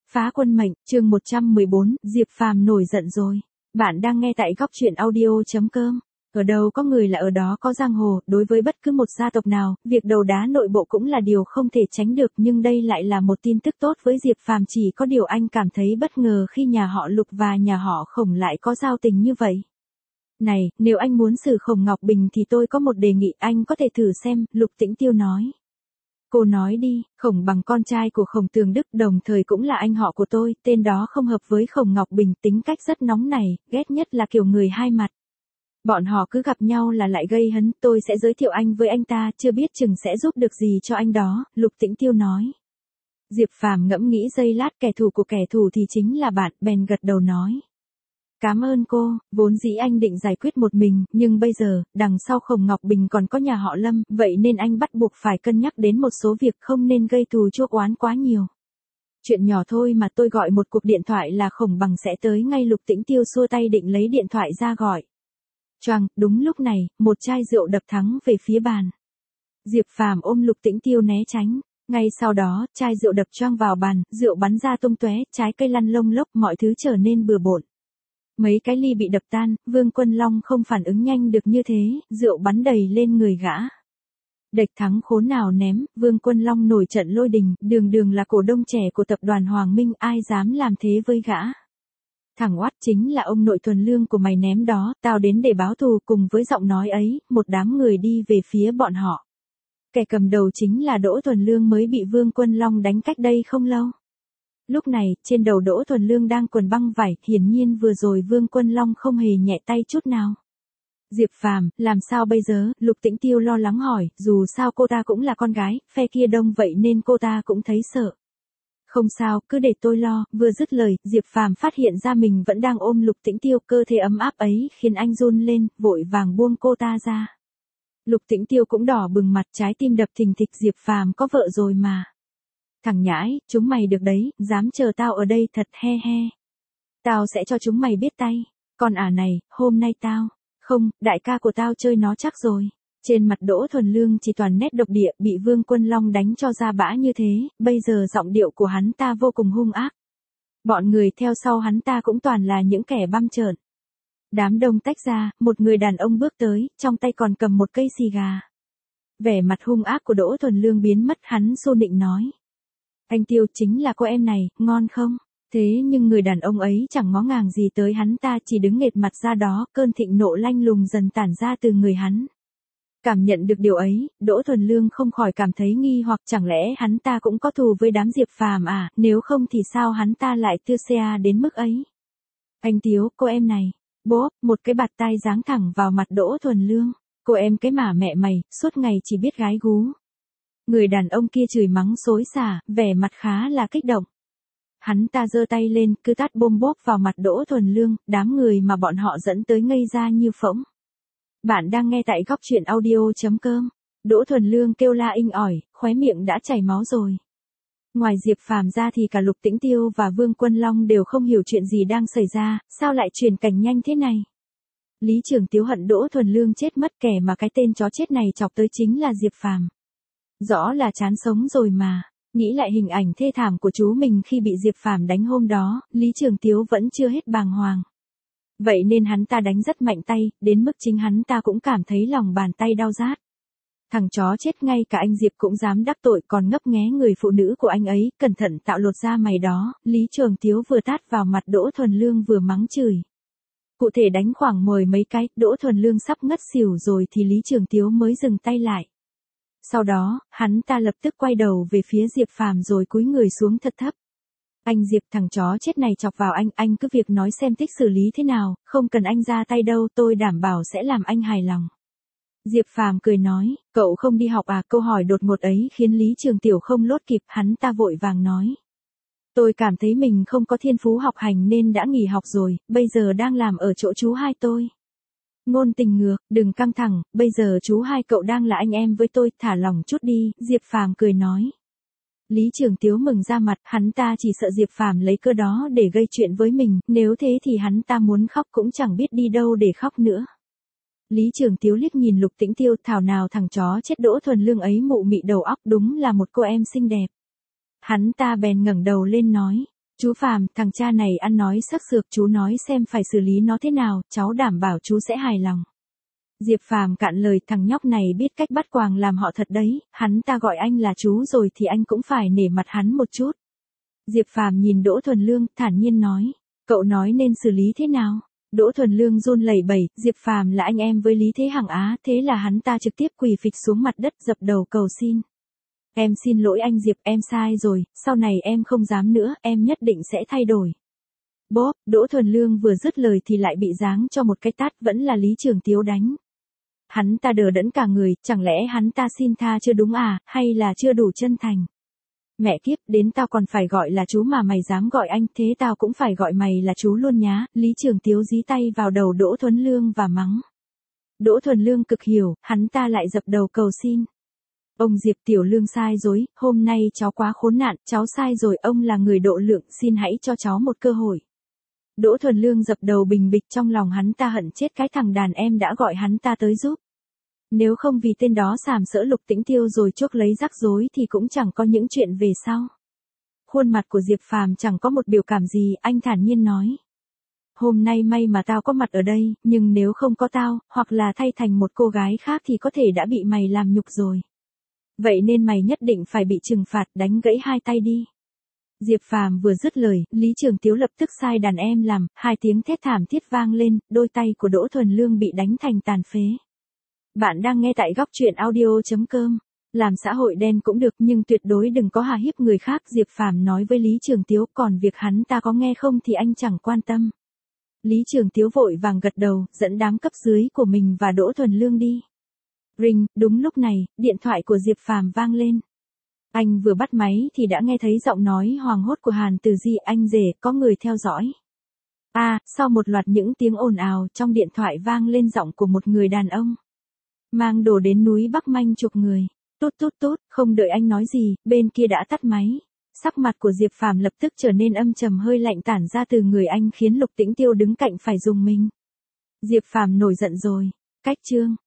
Phá quân mệnh, chương 114, Diệp Phàm nổi giận rồi. Bạn đang nghe tại góc truyện audio.com. Ở đâu có người là ở đó có giang hồ, đối với bất cứ một gia tộc nào, việc đầu đá nội bộ cũng là điều không thể tránh được, nhưng đây lại là một tin tức tốt với Diệp Phàm, chỉ có điều anh cảm thấy bất ngờ khi nhà họ Lục và nhà họ Khổng lại có giao tình như vậy. Này, nếu anh muốn xử Khổng Ngọc Bình thì tôi có một đề nghị, anh có thể thử xem, Lục Tĩnh Tiêu nói. Cô nói đi. Khổng Bằng con trai của Khổng Tường Đức, đồng thời cũng là anh họ của tôi, tên đó không hợp với Khổng Ngọc Bình, tính cách rất nóng nảy, ghét nhất là kiểu người hai mặt. Bọn họ cứ gặp nhau là lại gây hấn, tôi sẽ giới thiệu anh với anh ta, chưa biết chừng sẽ giúp được gì cho anh đó, Lục Tĩnh Tiêu nói. Diệp Phàm ngẫm nghĩ giây lát, kẻ thù của kẻ thù thì chính là bạn, bèn gật đầu nói. Cảm ơn cô, vốn dĩ anh định giải quyết một mình, nhưng bây giờ, đằng sau Khổng Ngọc Bình còn có nhà họ Lâm, vậy nên anh bắt buộc phải cân nhắc đến một số việc, không nên gây thù chuốc oán quá nhiều. Chuyện nhỏ thôi mà, tôi gọi một cuộc điện thoại là Khổng Bằng sẽ tới ngay. Lục Tĩnh Tiêu xua tay định lấy điện thoại ra gọi. Choàng, đúng lúc này, một chai rượu đập thẳng về phía bàn. Diệp Phàm ôm Lục Tĩnh Tiêu né tránh. Ngay sau đó, chai rượu đập choang vào bàn, rượu bắn ra tung tóe, trái cây lăn lông lốc, mọi thứ trở nên bừa bộn. Mấy cái ly bị đập tan, Vương Quân Long không phản ứng nhanh được như thế, rượu bắn đầy lên người gã. Địch thắng khốn nào ném, Vương Quân Long nổi trận lôi đình, đường là cổ đông trẻ của tập đoàn Hoàng Minh, ai dám làm thế với gã. Thằng oát, chính là ông nội Thuần Lương của mày ném đó, tao đến để báo thù. Cùng với giọng nói ấy, một đám người đi về phía bọn họ. Kẻ cầm đầu chính là Đỗ Thuần Lương mới bị Vương Quân Long đánh cách đây không lâu. Lúc này, trên đầu Đỗ Thuần Lương đang quần băng vải, hiển nhiên vừa rồi Vương Quân Long không hề nhẹ tay chút nào. Diệp Phàm, làm sao bây giờ? Lục Tĩnh Tiêu lo lắng hỏi, dù sao cô ta cũng là con gái, phe kia đông vậy nên cô ta cũng thấy sợ. Không sao, cứ để tôi lo. Vừa dứt lời, Diệp Phàm phát hiện ra mình vẫn đang ôm Lục Tĩnh Tiêu, cơ thể ấm áp ấy khiến anh run lên, vội vàng buông cô ta ra. Lục Tĩnh Tiêu cũng đỏ bừng mặt, trái tim đập thình thịch. Diệp Phàm có vợ rồi mà. Thằng nhãi, chúng mày được đấy, dám chờ tao ở đây thật, he he. Tao sẽ cho chúng mày biết tay. Con này, hôm nay tao. Không, đại ca của tao chơi nó chắc rồi. Trên mặt Đỗ Thuần Lương chỉ toàn nét độc địa, bị Vương Quân Long đánh cho ra bã như thế, bây giờ giọng điệu của hắn ta vô cùng hung ác. Bọn người theo sau hắn ta cũng toàn là những kẻ băm trợn. Đám đông tách ra, một người đàn ông bước tới, trong tay còn cầm một cây xì gà. Vẻ mặt hung ác của Đỗ Thuần Lương biến mất, hắn xô nịnh nói. Anh Tiêu, chính là cô em này, ngon không? Thế nhưng người đàn ông ấy chẳng ngó ngàng gì tới hắn ta, chỉ đứng nghệt mặt ra đó, cơn thịnh nộ lanh lùng dần tản ra từ người hắn. Cảm nhận được điều ấy, Đỗ Thuần Lương không khỏi cảm thấy nghi hoặc, chẳng lẽ hắn ta cũng có thù với đám Diệp Phàm à, nếu không thì sao hắn ta lại tư xe đến mức ấy? Anh Tiếu, cô em này. Bố, một cái bạt tai giáng thẳng vào mặt Đỗ Thuần Lương. Cô em cái mà mẹ mày, suốt ngày chỉ biết gái gú. Người đàn ông kia chửi mắng xối xả, vẻ mặt khá là kích động. Hắn ta giơ tay lên, cứ tát bôm bốp vào mặt Đỗ Thuần Lương, đám người mà bọn họ dẫn tới ngây ra như phỗng. Bạn đang nghe tại góc truyện audio.com. Đỗ Thuần Lương kêu la inh ỏi, khóe miệng đã chảy máu rồi. Ngoài Diệp Phàm ra thì cả Lục Tĩnh Tiêu và Vương Quân Long đều không hiểu chuyện gì đang xảy ra, sao lại chuyển cảnh nhanh thế này. Lý Trường Tiếu hận Đỗ Thuần Lương chết mất, kẻ mà cái tên chó chết này chọc tới chính là Diệp Phàm. Rõ là chán sống rồi mà. Nghĩ lại hình ảnh thê thảm của chú mình khi bị Diệp Phàm đánh hôm đó, Lý Trường Tiếu vẫn chưa hết bàng hoàng. Vậy nên hắn ta đánh rất mạnh tay, đến mức chính hắn ta cũng cảm thấy lòng bàn tay đau rát. Thằng chó chết, ngay cả anh Diệp cũng dám đắc tội, còn ngấp nghé người phụ nữ của anh ấy, cẩn thận tạo lột da mày đó. Lý Trường Tiếu vừa tát vào mặt Đỗ Thuần Lương vừa mắng chửi. Cụ thể đánh khoảng 10 mấy cái, Đỗ Thuần Lương sắp ngất xỉu rồi thì Lý Trường Tiếu mới dừng tay lại. Sau đó, hắn ta lập tức quay đầu về phía Diệp Phàm rồi cúi người xuống thật thấp. Anh Diệp, thằng chó chết này chọc vào anh cứ việc nói xem thích xử lý thế nào, không cần anh ra tay đâu, tôi đảm bảo sẽ làm anh hài lòng. Diệp Phàm cười nói, cậu không đi học à? Câu hỏi đột ngột ấy khiến Lý Trường Tiểu không lốt kịp, hắn ta vội vàng nói. Tôi cảm thấy mình không có thiên phú học hành nên đã nghỉ học rồi, bây giờ đang làm ở chỗ chú hai tôi. Ngôn tình ngược, đừng căng thẳng, bây giờ chú hai cậu đang là anh em với tôi, thả lỏng chút đi, Diệp Phàm cười nói. Lý Trường Tiếu mừng ra mặt, hắn ta chỉ sợ Diệp Phàm lấy cơ đó để gây chuyện với mình, nếu thế thì hắn ta muốn khóc cũng chẳng biết đi đâu để khóc nữa. Lý Trường Tiếu liếc nhìn Lục Tĩnh Tiêu, thảo nào thằng chó chết Đỗ Thuần Lương ấy mụ mị đầu óc, đúng là một cô em xinh đẹp. Hắn ta bèn ngẩng đầu lên nói, Chú Phàm, thằng cha này ăn nói sắc sược, chú nói xem phải xử lý nó thế nào, cháu đảm bảo chú sẽ hài lòng. Diệp Phàm cạn lời, thằng nhóc này biết cách bắt quàng làm họ thật đấy, hắn ta gọi anh là chú rồi thì anh cũng phải nể mặt hắn một chút. Diệp Phàm nhìn Đỗ Thuần Lương, thản nhiên nói, cậu nói nên xử lý thế nào? Đỗ Thuần Lương run lẩy bẩy, Diệp Phàm là anh em với Lý Thế Hằng á, thế là hắn ta trực tiếp quỳ phịch xuống mặt đất dập đầu cầu xin. Em xin lỗi anh Diệp, em sai rồi, sau này em không dám nữa, em nhất định sẽ thay đổi. Bốp, Đỗ Thuần Lương vừa dứt lời thì lại bị giáng cho một cái tát, vẫn là Lý Trường Tiếu đánh. Hắn ta đờ đẫn cả người, chẳng lẽ hắn ta xin tha chưa đúng à, hay là chưa đủ chân thành? Mẹ kiếp, đến tao còn phải gọi là chú mà mày dám gọi anh, thế tao cũng phải gọi mày là chú luôn nhá. Lý Trường Tiếu dí tay vào đầu Đỗ Thuần Lương và mắng. Đỗ Thuần Lương cực hiểu, hắn ta lại dập đầu cầu xin. Ông Diệp, Tiểu Lương sai rồi, hôm nay cháu quá khốn nạn, cháu sai rồi, ông là người độ lượng, xin hãy cho cháu một cơ hội. Đỗ Thuần Lương dập đầu bình bịch, trong lòng hắn ta hận chết cái thằng đàn em đã gọi hắn ta tới giúp. Nếu không vì tên đó sàm sỡ Lục Tĩnh Tiêu rồi chuốc lấy rắc rối thì cũng chẳng có những chuyện về sau. Khuôn mặt của Diệp Phàm chẳng có một biểu cảm gì, anh thản nhiên nói. Hôm nay may mà tao có mặt ở đây, nhưng nếu không có tao, hoặc là thay thành một cô gái khác thì có thể đã bị mày làm nhục rồi. Vậy nên mày nhất định phải bị trừng phạt, đánh gãy hai tay đi. Diệp Phàm vừa dứt lời, Lý Trường Tiếu lập tức sai đàn em làm, hai tiếng thét thảm thiết vang lên, đôi tay của Đỗ Thuần Lương bị đánh thành tàn phế. Bạn đang nghe tại góc truyện audio.com. Làm xã hội đen cũng được nhưng tuyệt đối đừng có hà hiếp người khác, Diệp Phàm nói với Lý Trường Tiếu, còn việc hắn ta có nghe không thì anh chẳng quan tâm. Lý Trường Tiếu vội vàng gật đầu, dẫn đám cấp dưới của mình và Đỗ Thuần Lương đi. Ring, đúng lúc này, điện thoại của Diệp Phàm vang lên. Anh vừa bắt máy thì đã nghe thấy giọng nói hoảng hốt của Hàn Từ Di, anh rể, có người theo dõi. Sau một loạt những tiếng ồn ào, trong điện thoại vang lên giọng của một người đàn ông. Mang đồ đến núi Bắc Manh chục người. Tút tút tút, không đợi anh nói gì, bên kia đã tắt máy. Sắc mặt của Diệp Phàm lập tức trở nên âm trầm, hơi lạnh tản ra từ người anh khiến Lục Tĩnh Tiêu đứng cạnh phải rùng mình. Diệp Phàm nổi giận rồi. Cách chương.